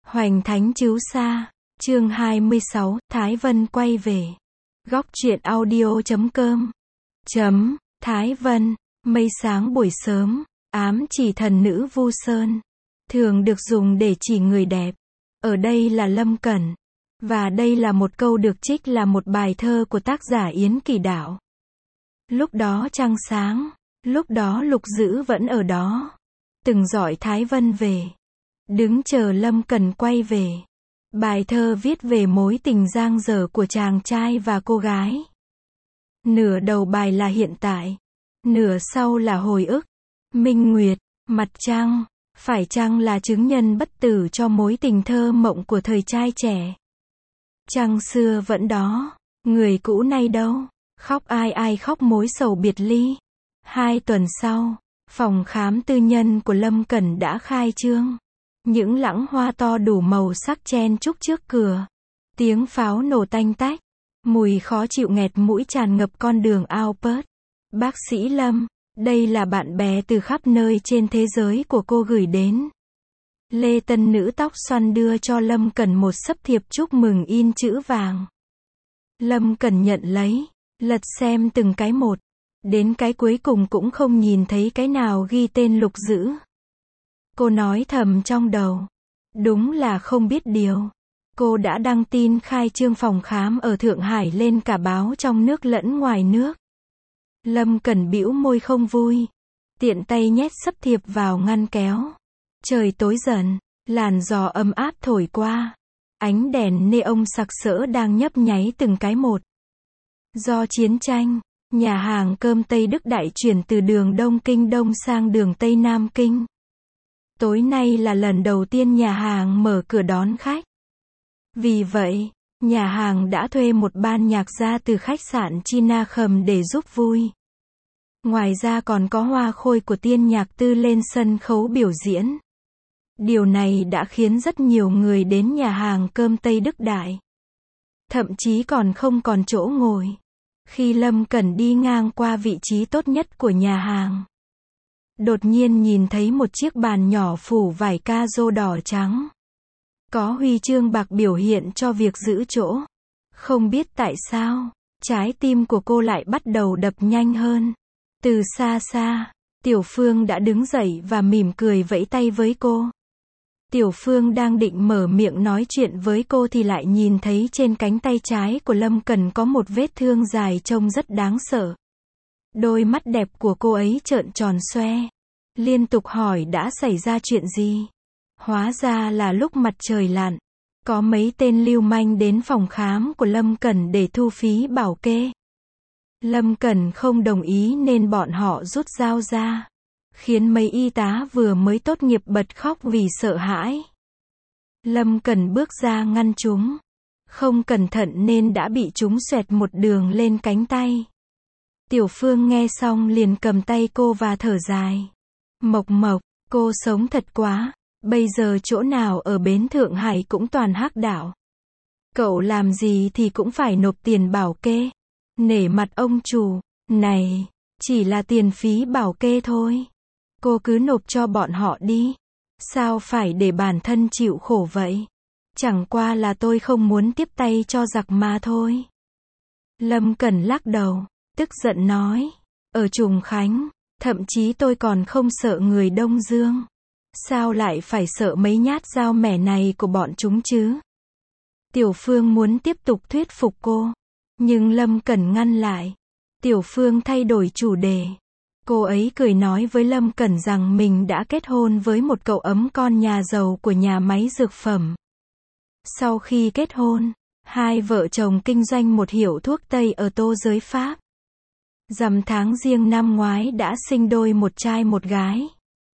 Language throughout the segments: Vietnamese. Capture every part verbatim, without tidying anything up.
Hoành Thánh Chiếu Xa, chương hai mươi sáu, Thái Vân quay về. Góc truyện audio chấm com. Chấm, Thái Vân, mây sáng buổi sớm, ám chỉ thần nữ Vu Sơn. Thường được dùng để chỉ người đẹp. Ở đây là Lâm Cẩn. Và đây là một câu được trích là một bài thơ của tác giả Yến Kỳ Đạo. Lúc đó trăng sáng, lúc đó Lục Dữ vẫn ở đó. Từng dõi Thái Vân về. Đứng chờ Lâm Cẩn quay về. Bài thơ viết về mối tình giang dở của chàng trai và cô gái. Nửa đầu bài là hiện tại, nửa sau là hồi ức. Minh Nguyệt, mặt trăng, phải chăng là chứng nhân bất tử cho mối tình thơ mộng của thời trai trẻ. Trăng xưa vẫn đó, người cũ nay đâu, khóc ai ai khóc mối sầu biệt ly. Hai tuần sau, phòng khám tư nhân của Lâm Cẩn đã khai trương. Những lẵng hoa to đủ màu sắc chen chúc trước cửa. Tiếng pháo nổ tanh tách. Mùi khó chịu nghẹt mũi tràn ngập con đường Albert. Bác sĩ Lâm, đây là bạn bè từ khắp nơi trên thế giới của cô gửi đến. Lê Tân nữ tóc xoăn đưa cho Lâm Cẩn một sấp thiệp chúc mừng in chữ vàng. Lâm Cẩn nhận lấy, lật xem từng cái một. Đến cái cuối cùng cũng không nhìn thấy cái nào ghi tên Lục Dữ. Cô nói thầm trong đầu. Đúng là không biết điều. Cô đã đăng tin khai trương phòng khám ở Thượng Hải lên cả báo trong nước lẫn ngoài nước. Lâm Cẩn bĩu môi không vui. Tiện tay nhét sấp thiệp vào ngăn kéo. Trời tối dần, làn gió ấm áp thổi qua. Ánh đèn neon sặc sỡ đang nhấp nháy từng cái một. Do chiến tranh, nhà hàng cơm Tây Đức Đại chuyển từ đường Đông Kinh Đông sang đường Tây Nam Kinh. Tối nay là lần đầu tiên nhà hàng mở cửa đón khách. Vì vậy, nhà hàng đã thuê một ban nhạc gia từ khách sạn China Khầm để giúp vui. Ngoài ra còn có Hoa Khôi của Tiên Nhạc Tư lên sân khấu biểu diễn. Điều này đã khiến rất nhiều người đến nhà hàng cơm Tây Đức Đại. Thậm chí còn không còn chỗ ngồi. Khi Lâm Cẩn đi ngang qua vị trí tốt nhất của nhà hàng, đột nhiên nhìn thấy một chiếc bàn nhỏ phủ vải ca rô đỏ trắng. Có huy chương bạc biểu hiện cho việc giữ chỗ. Không biết tại sao, trái tim của cô lại bắt đầu đập nhanh hơn. Từ xa xa, Tiểu Phương đã đứng dậy và mỉm cười vẫy tay với cô. Tiểu Phương đang định mở miệng nói chuyện với cô thì lại nhìn thấy trên cánh tay trái của Lâm Cẩn có một vết thương dài trông rất đáng sợ. Đôi mắt đẹp của cô ấy trợn tròn xoe. Liên tục hỏi đã xảy ra chuyện gì. Hóa ra là lúc mặt trời lặn, có mấy tên lưu manh đến phòng khám của Lâm Cẩn để thu phí bảo kê. Lâm Cẩn không đồng ý nên bọn họ rút dao ra. Khiến mấy y tá vừa mới tốt nghiệp bật khóc vì sợ hãi. Lâm Cẩn bước ra ngăn chúng. Không cẩn thận nên đã bị chúng xoẹt một đường lên cánh tay. Tiểu Phương nghe xong liền cầm tay cô và thở dài. Mộc Mộc, cô sống thật quá. Bây giờ chỗ nào ở bến Thượng Hải cũng toàn hắc đạo. Cậu làm gì thì cũng phải nộp tiền bảo kê. Nể mặt ông chủ. Này, chỉ là tiền phí bảo kê thôi. Cô cứ nộp cho bọn họ đi. Sao phải để bản thân chịu khổ vậy? Chẳng qua là tôi không muốn tiếp tay cho giặc mà thôi. Lâm Cẩn lắc đầu, tức giận nói. Ở Trùng Khánh, thậm chí tôi còn không sợ người Đông Dương. Sao lại phải sợ mấy nhát dao mẻ này của bọn chúng chứ? Tiểu Phương muốn tiếp tục thuyết phục cô. Nhưng Lâm Cẩn ngăn lại. Tiểu Phương thay đổi chủ đề. Cô ấy cười nói với Lâm Cẩn rằng mình đã kết hôn với một cậu ấm con nhà giàu của nhà máy dược phẩm. Sau khi kết hôn, hai vợ chồng kinh doanh một hiệu thuốc Tây ở Tô Giới Pháp. Rằm tháng Giêng năm ngoái đã sinh đôi một trai một gái.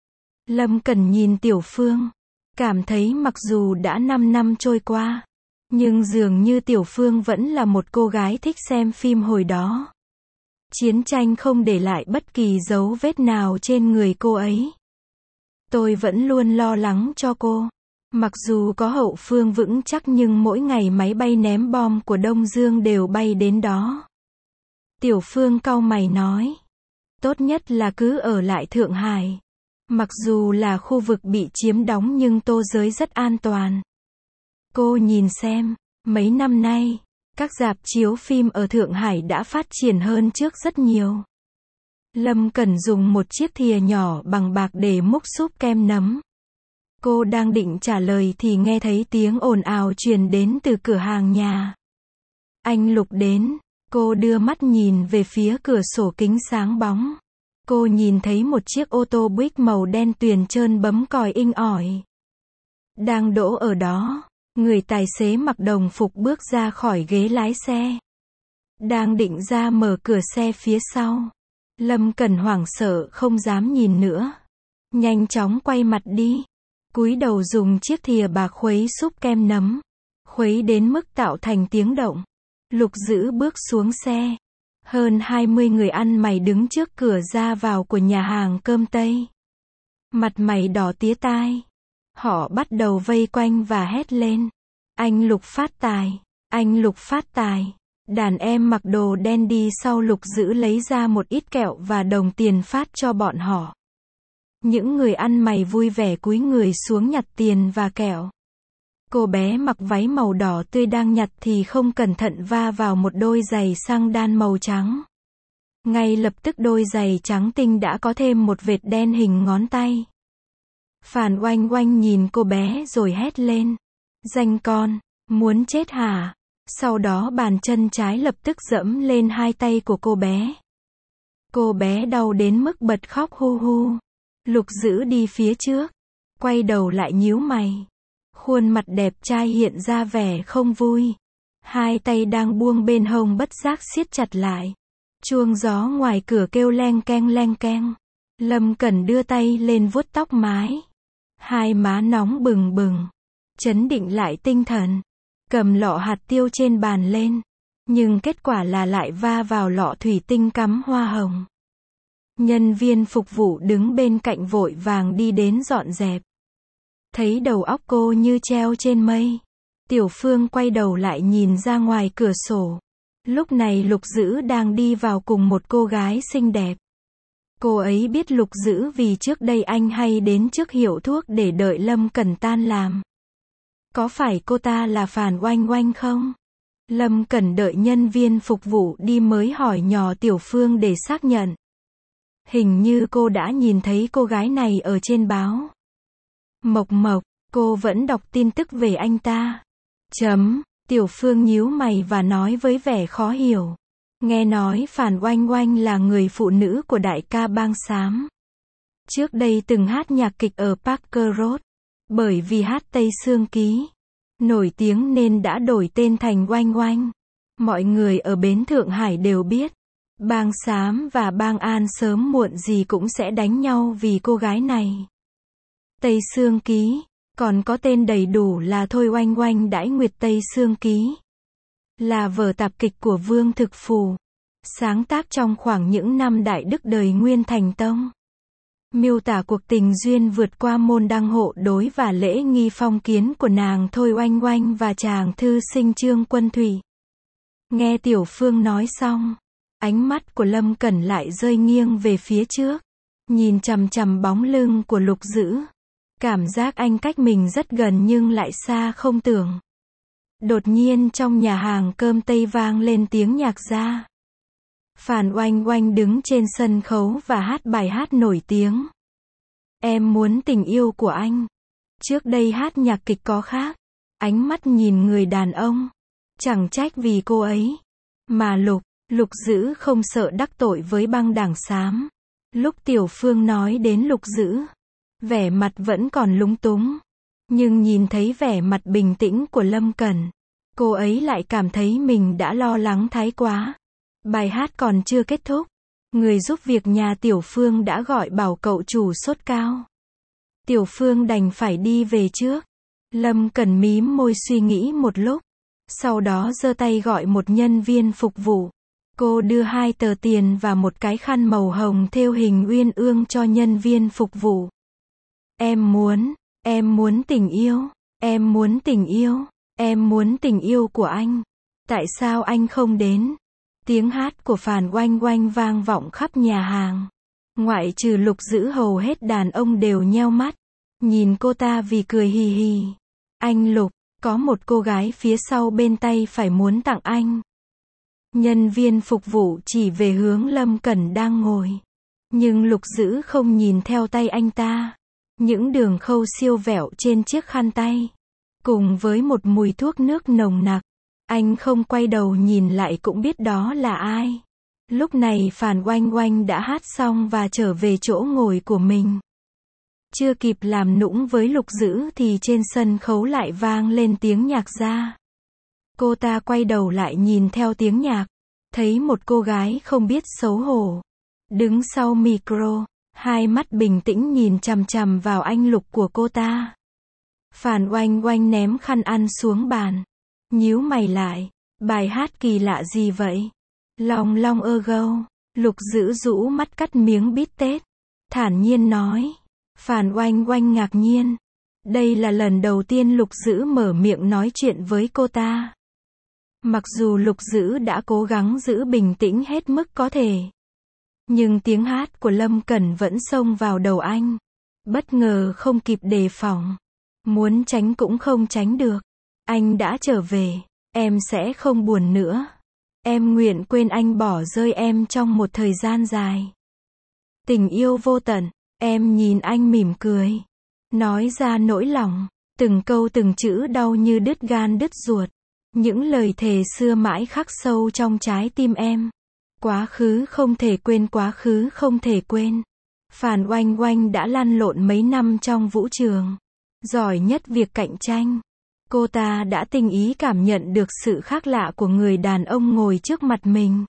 Lâm Cẩn nhìn Tiểu Phương, cảm thấy mặc dù đã năm năm trôi qua, nhưng dường như Tiểu Phương vẫn là một cô gái thích xem phim hồi đó. Chiến tranh không để lại bất kỳ dấu vết nào trên người cô ấy. Tôi vẫn luôn lo lắng cho cô. Mặc dù có hậu phương vững chắc nhưng mỗi ngày máy bay ném bom của Đông Dương đều bay đến đó. Tiểu Phương cau mày nói. Tốt nhất là cứ ở lại Thượng Hải. Mặc dù là khu vực bị chiếm đóng nhưng Tô Giới rất an toàn. Cô nhìn xem, mấy năm nay, các rạp chiếu phim ở Thượng Hải đã phát triển hơn trước rất nhiều. Lâm Cẩn dùng một chiếc thìa nhỏ bằng bạc để múc súp kem nấm. Cô đang định trả lời thì nghe thấy tiếng ồn ào truyền đến từ cửa hàng nhà. Anh Lục đến, cô đưa mắt nhìn về phía cửa sổ kính sáng bóng. Cô nhìn thấy một chiếc ô tô Buick màu đen tuyền trơn bấm còi inh ỏi. Đang đỗ ở đó, người tài xế mặc đồng phục bước ra khỏi ghế lái xe. Đang định ra mở cửa xe phía sau. Lâm Cẩn hoảng sợ không dám nhìn nữa. Nhanh chóng quay mặt đi. Cúi đầu dùng chiếc thìa bạc khuấy súp kem nấm. Khuấy đến mức tạo thành tiếng động. Lục Dữ bước xuống xe. Hơn hai mươi người ăn mày đứng trước cửa ra vào của nhà hàng cơm Tây. Mặt mày đỏ tía tai. Họ bắt đầu vây quanh và hét lên. Anh Lục phát tài, anh Lục phát tài. Đàn em mặc đồ đen đi sau Lục Dữ lấy ra một ít kẹo và đồng tiền phát cho bọn họ. Những người ăn mày vui vẻ cúi người xuống nhặt tiền và kẹo. Cô bé mặc váy màu đỏ tươi đang nhặt thì không cẩn thận va vào một đôi giày xăng đan màu trắng. Ngay lập tức đôi giày trắng tinh đã có thêm một vệt đen hình ngón tay. Phàn Oanh Oanh nhìn cô bé rồi hét lên. Danh con, muốn chết hả? Sau đó bàn chân trái lập tức dẫm lên hai tay của cô bé. Cô bé đau đến mức bật khóc hu hu. Lục Dữ đi phía trước, quay đầu lại nhíu mày. Khuôn mặt đẹp trai hiện ra vẻ không vui. Hai tay đang buông bên hông bất giác siết chặt lại. Chuông gió ngoài cửa kêu leng keng leng keng. Lâm Cẩn đưa tay lên vuốt tóc mái. Hai má nóng bừng bừng. Chấn định lại tinh thần. Cầm lọ hạt tiêu trên bàn lên. Nhưng kết quả là lại va vào lọ thủy tinh cắm hoa hồng. Nhân viên phục vụ đứng bên cạnh vội vàng đi đến dọn dẹp. Thấy đầu óc cô như treo trên mây. Tiểu Phương quay đầu lại nhìn ra ngoài cửa sổ. Lúc này Lục Dữ đang đi vào cùng một cô gái xinh đẹp. Cô ấy biết Lục Dữ vì trước đây anh hay đến trước hiệu thuốc để đợi Lâm Cẩn tan làm. Có phải cô ta là Phàn Oanh Oanh không? Lâm Cẩn đợi nhân viên phục vụ đi mới hỏi nhỏ Tiểu Phương để xác nhận. Hình như cô đã nhìn thấy cô gái này ở trên báo. Mộc Mộc, cô vẫn đọc tin tức về anh ta. Chấm, Tiểu Phương nhíu mày và nói với vẻ khó hiểu. Nghe nói Phàn Oanh Oanh là người phụ nữ của đại ca Bang Xám. Trước đây từng hát nhạc kịch ở Parker Road. Bởi vì hát Tây Sương Ký nổi tiếng nên đã đổi tên thành Oanh Oanh. Mọi người ở bến Thượng Hải đều biết. Bang Xám và Bang An sớm muộn gì cũng sẽ đánh nhau vì cô gái này. Tây Sương Ký, còn có tên đầy đủ là Thôi Oanh Oanh Đãi Nguyệt Tây Sương Ký. Là vở tạp kịch của Vương Thực Phù. Sáng tác trong khoảng những năm Đại Đức đời Nguyên Thành Tông. Miêu tả cuộc tình duyên vượt qua môn đăng hộ đối và lễ nghi phong kiến của nàng Thôi Oanh Oanh và chàng thư sinh Trương Quân Thủy. Nghe Tiểu Phương nói xong, ánh mắt của Lâm Cẩn lại rơi nghiêng về phía trước, nhìn chằm chằm bóng lưng của Lục Dữ. Cảm giác anh cách mình rất gần nhưng lại xa không tưởng. Đột nhiên trong nhà hàng cơm Tây vang lên tiếng nhạc ra. Phàn Oanh Oanh đứng trên sân khấu và hát bài hát nổi tiếng. Em muốn tình yêu của anh. Trước đây hát nhạc kịch có khác. Ánh mắt nhìn người đàn ông. Chẳng trách vì cô ấy. Mà Lục, Lục Dữ không sợ đắc tội với băng đảng xám. Lúc Tiểu Phương nói đến Lục Dữ, vẻ mặt vẫn còn lúng túng. Nhưng nhìn thấy vẻ mặt bình tĩnh của Lâm Cẩn, cô ấy lại cảm thấy mình đã lo lắng thái quá. Bài hát còn chưa kết thúc. Người giúp việc nhà Tiểu Phương đã gọi bảo cậu chủ sốt cao. Tiểu Phương đành phải đi về trước. Lâm Cẩn mím môi suy nghĩ một lúc. Sau đó giơ tay gọi một nhân viên phục vụ. Cô đưa hai tờ tiền và một cái khăn màu hồng thêu hình uyên ương cho nhân viên phục vụ. Em muốn, em muốn tình yêu, em muốn tình yêu, em muốn tình yêu của anh. Tại sao anh không đến? Tiếng hát của Phàn Oanh Oanh vang vọng khắp nhà hàng. Ngoại trừ Lục Dữ hầu hết đàn ông đều nheo mắt. Nhìn cô ta vì cười hì hì. Anh Lục, Có một cô gái phía sau bên tay phải muốn tặng anh. Nhân viên phục vụ chỉ về hướng Lâm Cẩn đang ngồi. Nhưng Lục Dữ không nhìn theo tay anh ta. Những đường khâu siêu vẹo trên chiếc khăn tay. Cùng với một mùi thuốc nước nồng nặc. Anh không quay đầu nhìn lại cũng biết đó là ai. Lúc này Phàn Oanh Oanh đã hát xong và trở về chỗ ngồi của mình. Chưa kịp làm nũng với Lục Dữ thì trên sân khấu lại vang lên tiếng nhạc ra. Cô ta quay đầu lại nhìn theo tiếng nhạc. Thấy một cô gái không biết xấu hổ. Đứng sau micro. Hai mắt bình tĩnh nhìn chằm chằm vào anh Lục của cô ta. Phàn Oanh Oanh ném khăn ăn xuống bàn. Nhíu mày lại. Bài hát kỳ lạ gì vậy? Long Long Ago. Lục Dữ rũ mắt cắt miếng bít tết. Thản nhiên nói. Phàn Oanh Oanh ngạc nhiên. Đây là lần đầu tiên Lục Dữ mở miệng nói chuyện với cô ta. Mặc dù Lục Dữ đã cố gắng giữ bình tĩnh hết mức có thể. Nhưng tiếng hát của Lâm Cẩn vẫn xông vào đầu anh. Bất ngờ không kịp đề phòng. Muốn tránh cũng không tránh được. Anh đã trở về. Em sẽ không buồn nữa. Em nguyện quên anh bỏ rơi em trong một thời gian dài. Tình yêu vô tận. Em nhìn anh mỉm cười. Nói ra nỗi lòng. Từng câu từng chữ đau như đứt gan đứt ruột. Những lời thề xưa mãi khắc sâu trong trái tim em. Quá khứ không thể quên, quá khứ không thể quên. Phàn Oanh Oanh đã lăn lộn mấy năm trong vũ trường. Giỏi nhất việc cạnh tranh. Cô ta đã tinh ý cảm nhận được sự khác lạ của người đàn ông ngồi trước mặt mình.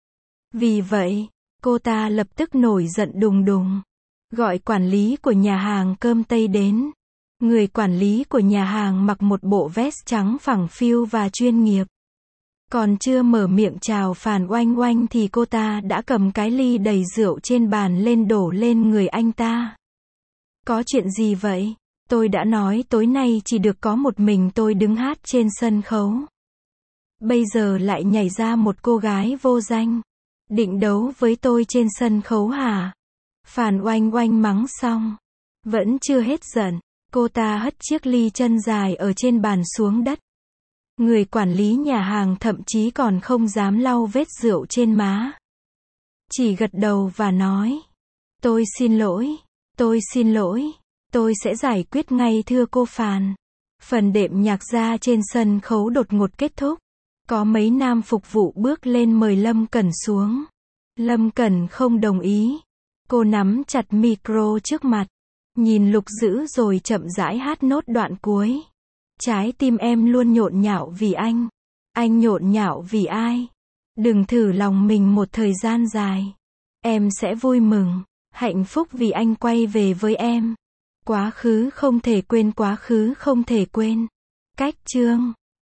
Vì vậy, cô ta lập tức nổi giận đùng đùng. Gọi quản lý của nhà hàng cơm Tây đến. Người quản lý của nhà hàng mặc một bộ vest trắng phẳng phiu và chuyên nghiệp. Còn chưa mở miệng chào Phàn Oanh Oanh thì cô ta đã cầm cái ly đầy rượu trên bàn lên đổ lên người anh ta. Có chuyện gì vậy? Tôi đã nói tối nay chỉ được có một mình tôi đứng hát trên sân khấu. Bây giờ lại nhảy ra một cô gái vô danh. Định đấu với tôi trên sân khấu hả? Phàn Oanh Oanh mắng xong. Vẫn chưa hết giận. Cô ta hất chiếc ly chân dài ở trên bàn xuống đất. Người quản lý nhà hàng thậm chí còn không dám lau vết rượu trên má. Chỉ gật đầu và nói. Tôi xin lỗi. Tôi xin lỗi. Tôi sẽ giải quyết ngay thưa cô Phàn. Phần đệm nhạc ra trên sân khấu đột ngột kết thúc. Có mấy nam phục vụ bước lên mời Lâm Cẩn xuống. Lâm Cẩn không đồng ý. Cô nắm chặt micro trước mặt. Nhìn Lục Dữ rồi chậm rãi hát nốt đoạn cuối. Trái tim em luôn nhộn nhạo vì anh. Anh nhộn nhạo vì ai? Đừng thử lòng mình một thời gian dài. Em sẽ vui mừng, hạnh phúc vì anh quay về với em. Quá khứ không thể quên, quá khứ không thể quên. Cách chương